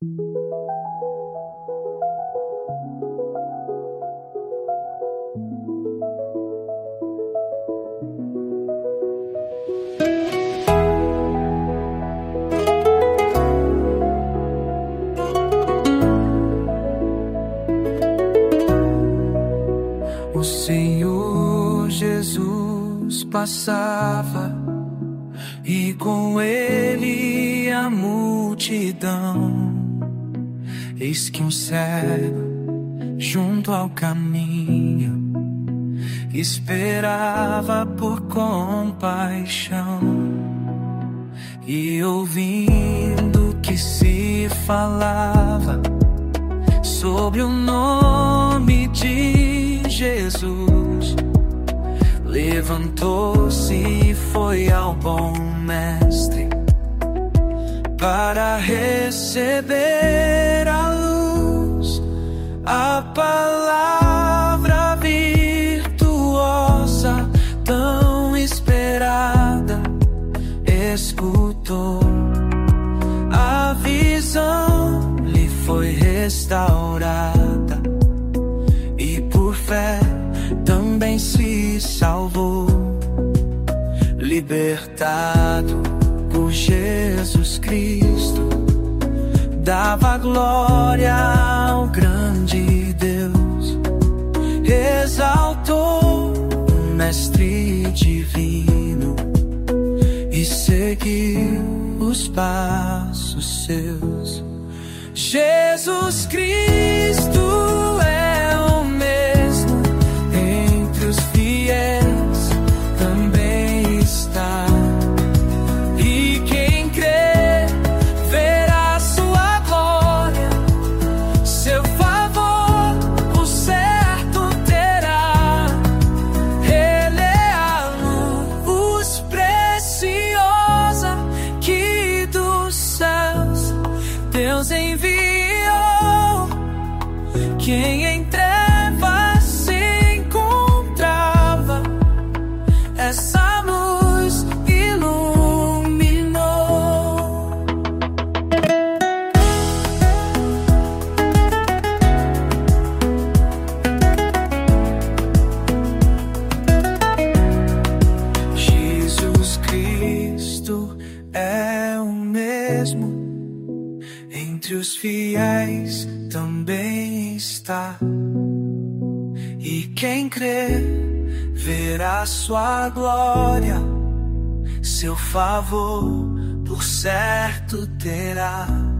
O Senhor Jesus passava e com ele a multidão. Eis que um cego junto ao caminho esperava por compaixão, e ouvindo que se falava sobre o nome de Jesus, levantou-se e foi ao bom mestre para receber a luz, a palavra virtuosa tão esperada. Escutou, a visão lhe foi restaurada, e por fé também se salvou. Libertado por Jesus Cristo, dava glória ao grande Deus, exaltou o Mestre divino e seguiu os passos seus. Jesus Cristo é o mesmo entre os fiéis, também está. E quem crê verá sua glória, seu favor por certo terá. Ele é a luz preciosa que dos céus Deus enviou. Quem em trevas se encontrava, essa luz iluminou. Jesus Cristo é o mesmo entre os fiéis, também está. E quem crê verá sua glória, seu favor por certo terá.